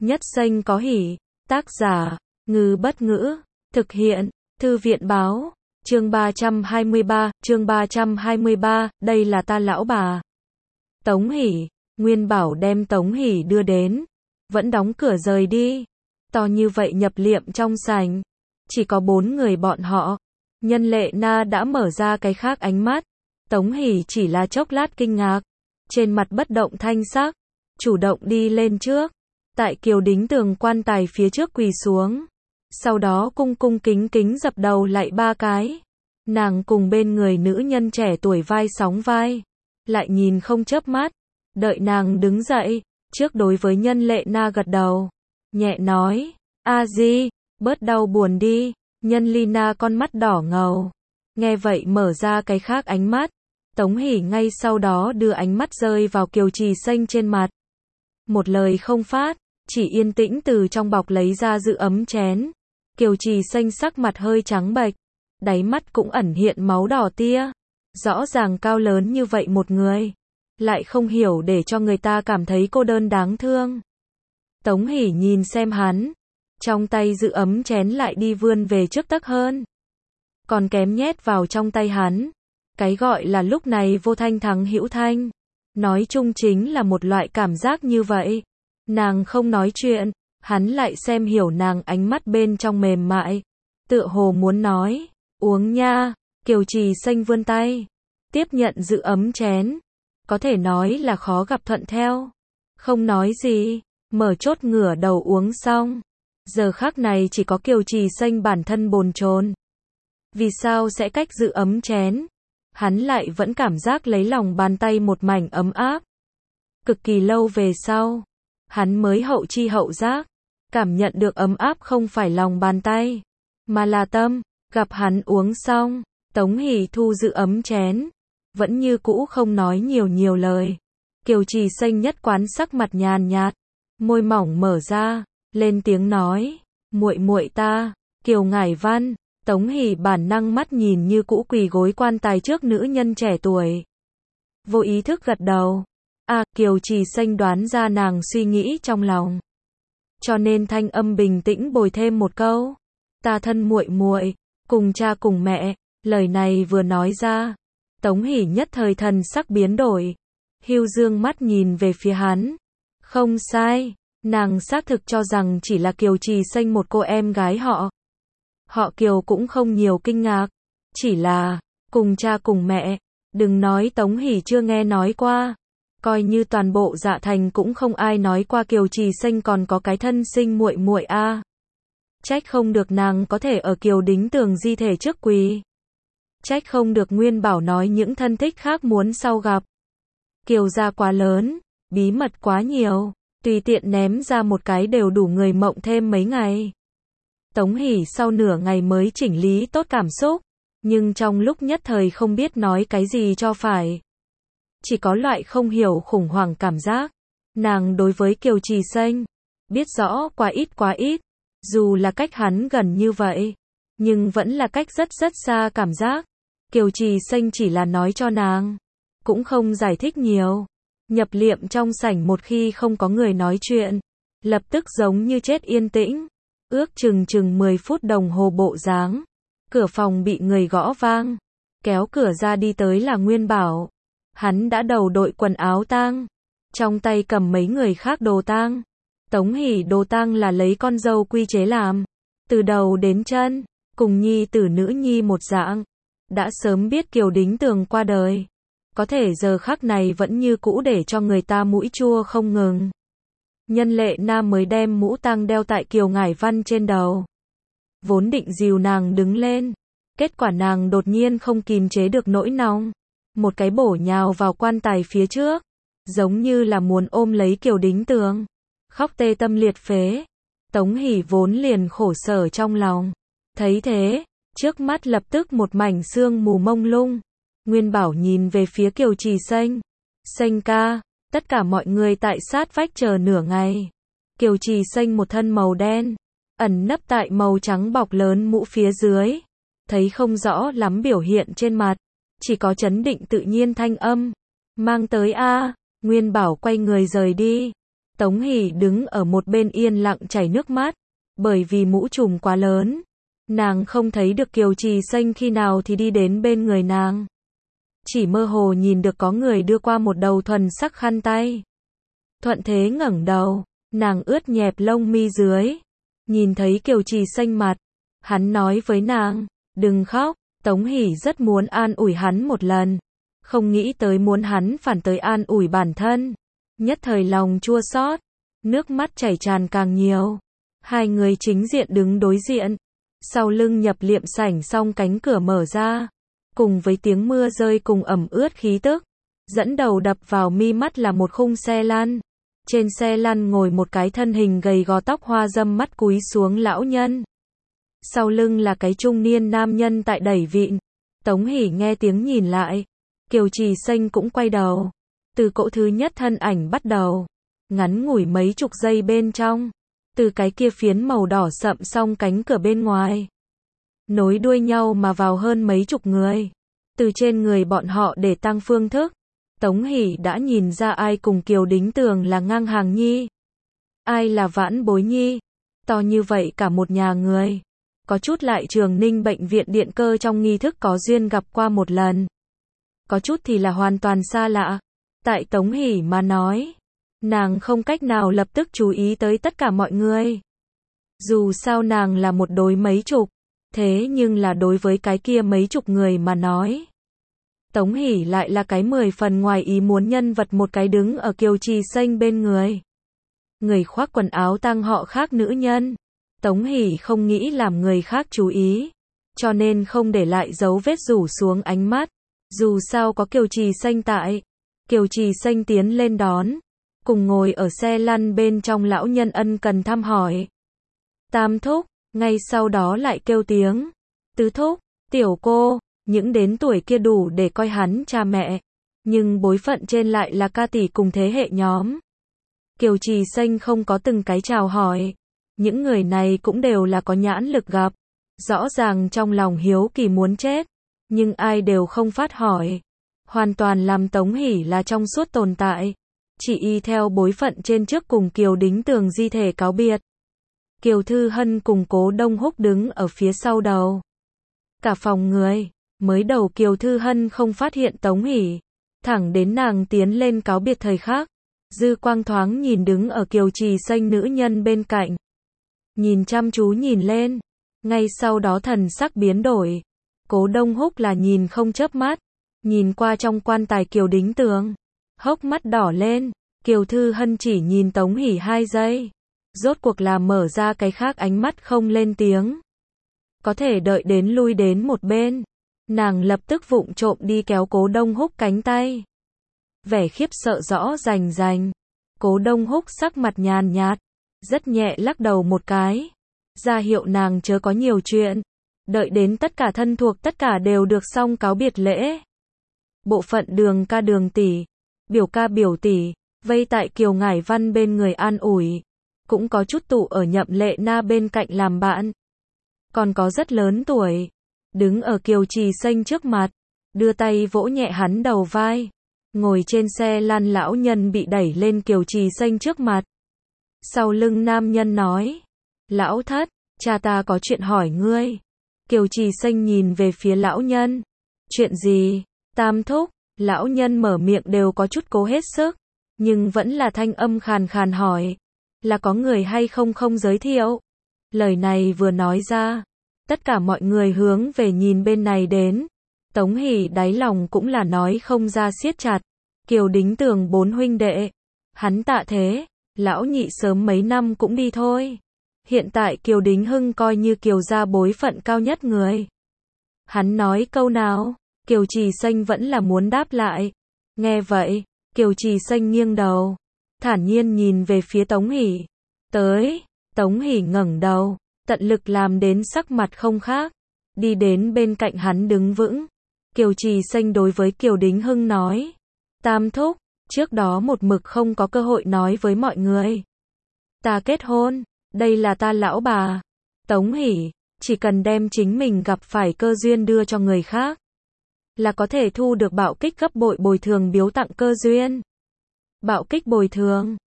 Nhất xanh có hỉ. Tác giả, Ngư Bất Ngữ. Thực hiện, Thư viện Báo. Chương 323, đây là ta lão bà. Tống Hỷ, Nguyên Bảo đem Tống Hỷ đưa đến. Vẫn đóng cửa rời đi. To như vậy nhập liệm trong sảnh. Chỉ có 4 người bọn họ. Nhân Lệ Na đã mở ra cái khác ánh mắt. Tống Hỷ chỉ là chốc lát kinh ngạc. Trên mặt bất động thanh sắc. Chủ động đi lên trước. Tại Kiều Đính Tường quan tài phía trước quỳ xuống. Sau đó cung cung kính kính dập đầu lại 3 cái. Nàng cùng bên người nữ nhân trẻ tuổi vai sóng vai. Lại nhìn không chớp mắt. Đợi nàng đứng dậy. Trước đối với Nhân Lệ Na gật đầu. Nhẹ nói. A Di, bớt đau buồn đi. Nhân Lina con mắt đỏ ngầu. Nghe vậy mở ra cái khác ánh mắt. Tống Hỷ ngay sau đó đưa ánh mắt rơi vào Kiều Trì Xanh trên mặt. Một lời không phát. Chỉ yên tĩnh từ trong bọc lấy ra giữ ấm chén. Kiều Trì Xanh sắc mặt hơi trắng bệch. Đáy mắt cũng ẩn hiện máu đỏ tia. Rõ ràng cao lớn như vậy một người. Lại không hiểu để cho người ta cảm thấy cô đơn đáng thương. Tống Hỷ nhìn xem hắn. Trong tay giữ ấm chén lại đi vươn về trước tấc hơn. Còn kém nhét vào trong tay hắn. Cái gọi là lúc này vô thanh thắng hữu thanh. Nói chung chính là một loại cảm giác như vậy. Nàng không nói chuyện. Hắn lại xem hiểu nàng ánh mắt bên trong mềm mại. Tựa hồ muốn nói. Uống nha. Kiều Trì Xanh vươn tay. Tiếp nhận giữ ấm chén. Có thể nói là khó gặp thuận theo. Không nói gì. Mở chốt ngửa đầu uống xong. Giờ khắc này chỉ có Kiều Trì Xanh bản thân bồn chồn. Vì sao sẽ cách giữ ấm chén? Hắn lại vẫn cảm giác lấy lòng bàn tay một mảnh ấm áp. Cực kỳ lâu về sau. Hắn mới hậu chi hậu giác. Cảm nhận được ấm áp không phải lòng bàn tay. Mà là tâm. Gặp hắn uống xong. Tống Hỷ thu giữ ấm chén. Vẫn như cũ không nói nhiều lời. Kiều Trì Xanh nhất quán sắc mặt nhàn nhạt. Môi mỏng mở ra. Lên tiếng nói. Muội muội ta. Kiều Ngải Văn. Tống Hỷ bản năng mắt nhìn như cũ quỳ gối quan tài trước nữ nhân trẻ tuổi. Vô ý thức gật đầu. Kiều Trì Xanh đoán ra nàng suy nghĩ trong lòng. Cho nên thanh âm bình tĩnh bồi thêm một câu. Ta thân muội muội, cùng cha cùng mẹ. Lời này vừa nói ra. Tống Hỷ nhất thời thần sắc biến đổi. Hưu dương mắt nhìn về phía hắn. Không sai. Nàng xác thực cho rằng chỉ là Kiều Trì Xanh một cô em gái họ. Họ Kiều cũng không nhiều kinh ngạc. Chỉ là, cùng cha cùng mẹ. Đừng nói Tống Hỷ chưa nghe nói qua. Coi như toàn bộ Dạ Thành cũng không ai nói qua Kiều Trì Xanh còn có cái thân sinh muội muội a. Trách không được nàng có thể ở Kiều Đính Tường di thể trước quỳ. Trách không được Nguyên Bảo nói những thân thích khác muốn sau gặp. Kiều gia quá lớn, bí mật quá nhiều. Tùy tiện ném ra một cái đều đủ người mộng thêm mấy ngày. Tống Hỷ sau nửa ngày mới chỉnh lý tốt cảm xúc. Nhưng trong lúc nhất thời không biết nói cái gì cho phải. Chỉ có loại không hiểu khủng hoảng cảm giác. Nàng đối với Kiều Trì Xanh. Biết rõ quá ít. Dù là cách hắn gần như vậy. Nhưng vẫn là cách rất xa cảm giác. Kiều Trì Xanh chỉ là nói cho nàng. Cũng không giải thích nhiều. Nhập liệm trong sảnh một khi không có người nói chuyện. Lập tức giống như chết yên tĩnh. Ước chừng 10 phút đồng hồ bộ dáng. Cửa phòng bị người gõ vang. Kéo cửa ra đi tới là Nguyên Bảo. Hắn đã đầu đội quần áo tang. Trong tay cầm mấy người khác đồ tang. Tống Hỷ đồ tang là lấy con dâu quy chế làm. Từ đầu đến chân. Cùng nhi tử nữ nhi một dạng. Đã sớm biết Kiều Đính Tường qua đời. Có thể giờ khắc này vẫn như cũ để cho người ta mũi chua không ngừng. Nhân Lệ Na mới đem mũ tang đeo tại Kiều Ngải Văn trên đầu. Vốn định dìu nàng đứng lên. Kết quả nàng đột nhiên không kìm chế được nỗi nóng. Một cái bổ nhào vào quan tài phía trước. Giống như là muốn ôm lấy Kiều Đính Tường. Khóc tê tâm liệt phế. Tống Hỷ vốn liền khổ sở trong lòng. Thấy thế, trước mắt lập tức một mảnh sương mù mông lung. Nguyên Bảo nhìn về phía Kiều Trì Xanh. Xanh ca. Tất cả mọi người tại sát vách chờ nửa ngày. Kiều Trì Xanh một thân màu đen. Ẩn nấp tại màu trắng bọc lớn mũ phía dưới. Thấy không rõ lắm biểu hiện trên mặt. Chỉ có chấn định tự nhiên thanh âm. Mang tới a. Nguyên Bảo quay người rời đi. Tống Hỷ đứng ở một bên yên lặng chảy nước mắt, bởi vì mũ trùm quá lớn, nàng không thấy được Kiều Trì Xanh khi nào thì đi đến bên người nàng. Chỉ mơ hồ nhìn được có người đưa qua một đầu thuần sắc khăn tay. Thuận thế ngẩng đầu, nàng ướt nhẹp lông mi dưới, nhìn thấy Kiều Trì Xanh mặt, hắn nói với nàng, đừng khóc. Tống Hỷ rất muốn an ủi hắn một lần, không nghĩ tới muốn hắn phản tới an ủi bản thân. Nhất thời lòng chua xót, nước mắt chảy tràn càng nhiều. Hai người chính diện đứng đối diện, sau lưng nhập liệm sảnh xong cánh cửa mở ra, cùng với tiếng mưa rơi cùng ẩm ướt khí tức, dẫn đầu đập vào mi mắt là một khung xe lăn. Trên xe lăn ngồi một cái thân hình gầy gò tóc hoa râm mắt cúi xuống lão nhân. Sau lưng là cái trung niên nam nhân tại đẩy vịn. Tống Hỷ nghe tiếng nhìn lại, Kiều Trì Xanh cũng quay đầu. Từ cỗ thứ nhất thân ảnh bắt đầu, ngắn ngủi mấy chục giây bên trong, từ cái kia phiến màu đỏ sậm xong cánh cửa bên ngoài, nối đuôi nhau mà vào hơn mấy chục người. Từ trên người bọn họ để tăng phương thức, Tống Hỷ đã nhìn ra ai cùng Kiều Đính Tường là ngang hàng nhi, ai là vãn bối nhi. To như vậy cả một nhà người, có chút lại Trường Ninh bệnh viện điện cơ trong nghi thức có duyên gặp qua một lần, có chút thì là hoàn toàn xa lạ. Tại Tống Hỷ mà nói, nàng không cách nào lập tức chú ý tới tất cả mọi người. Dù sao nàng là một đối mấy chục, thế nhưng là đối với cái kia mấy chục người mà nói, Tống Hỷ lại là cái 10 phần ngoài ý muốn nhân vật. Một cái đứng ở Kiều Trì Xanh bên người, người khoác quần áo tang họ khác nữ nhân. Tống Hỷ không nghĩ làm người khác chú ý, cho nên không để lại dấu vết rủ xuống ánh mắt. Dù sao có Kiều Trì Xanh tại, Kiều Trì Xanh tiến lên đón, cùng ngồi ở xe lăn bên trong lão nhân ân cần thăm hỏi. Tam thúc, ngay sau đó lại kêu tiếng, tứ thúc, tiểu cô, những đến tuổi kia đủ để coi hắn cha mẹ, nhưng bối phận trên lại là ca tỷ cùng thế hệ nhóm. Kiều Trì Xanh không có từng cái chào hỏi, những người này cũng đều là có nhãn lực gặp, rõ ràng trong lòng hiếu kỳ muốn chết, nhưng ai đều không phát hỏi. Hoàn toàn làm Tống Hỷ là trong suốt tồn tại, chỉ y theo bối phận trên trước cùng Kiều Đính Tường di thể cáo biệt. Kiều Thư Hân cùng Cố Đông Húc đứng ở phía sau đầu. Cả phòng người, mới đầu Kiều Thư Hân không phát hiện Tống Hỷ, thẳng đến nàng tiến lên cáo biệt thời khắc, dư quang thoáng nhìn đứng ở Kiều Trì Xanh nữ nhân bên cạnh. Nhìn chăm chú nhìn lên, ngay sau đó thần sắc biến đổi. Cố Đông Húc là nhìn không chớp mắt, nhìn qua trong quan tài Kiều Đính Tường, hốc mắt đỏ lên. Kiều Thư Hân chỉ nhìn Tống Hỷ 2 giây, rốt cuộc là mở ra cái khác ánh mắt không lên tiếng. Có thể đợi đến lui đến một bên, nàng lập tức vụng trộm đi kéo Cố Đông Húc cánh tay. Vẻ khiếp sợ rõ rành rành. Cố Đông Húc sắc mặt nhàn nhạt, rất nhẹ lắc đầu một cái, ra hiệu nàng chớ có nhiều chuyện. Đợi đến tất cả thân thuộc tất cả đều được xong cáo biệt lễ. Bộ phận Đường ca Đường tỷ, biểu ca biểu tỷ, vây tại Kiều Ngải Văn bên người an ủi. Cũng có chút tụ ở Nhậm Lệ Na bên cạnh làm bạn. Còn có rất lớn tuổi, đứng ở Kiều Trì Xanh trước mặt, đưa tay vỗ nhẹ hắn đầu vai. Ngồi trên xe lăn lão nhân bị đẩy lên Kiều Trì Xanh trước mặt. Sau lưng nam nhân nói, lão thất, cha ta có chuyện hỏi ngươi. Kiều Trì Xanh nhìn về phía lão nhân. Chuyện gì? Tam thúc, lão nhân mở miệng đều có chút cố hết sức, nhưng vẫn là thanh âm khàn khàn hỏi, là có người hay không không giới thiệu. Lời này vừa nói ra, tất cả mọi người hướng về nhìn bên này đến. Tống Hỷ đáy lòng cũng là nói không ra siết chặt. Kiều Đính Tường 4 huynh đệ, hắn tạ thế, lão nhị sớm mấy năm cũng đi thôi. Hiện tại Kiều Đính Hưng coi như Kiều gia bối phận cao nhất người. Hắn nói câu nào, Kiều Trì Xanh vẫn là muốn đáp lại. Nghe vậy, Kiều Trì Xanh nghiêng đầu, thản nhiên nhìn về phía Tống Hỷ. Tới, Tống Hỷ ngẩng đầu, tận lực làm đến sắc mặt không khác, đi đến bên cạnh hắn đứng vững. Kiều Trì Xanh đối với Kiều Đính Hưng nói, tam thúc, trước đó một mực không có cơ hội nói với mọi người. Ta kết hôn, đây là ta lão bà. Tống Hỷ, chỉ cần đem chính mình gặp phải cơ duyên đưa cho người khác, là có thể thu được bạo kích gấp bội bồi thường biếu tặng cơ duyên. Bạo kích bồi thường,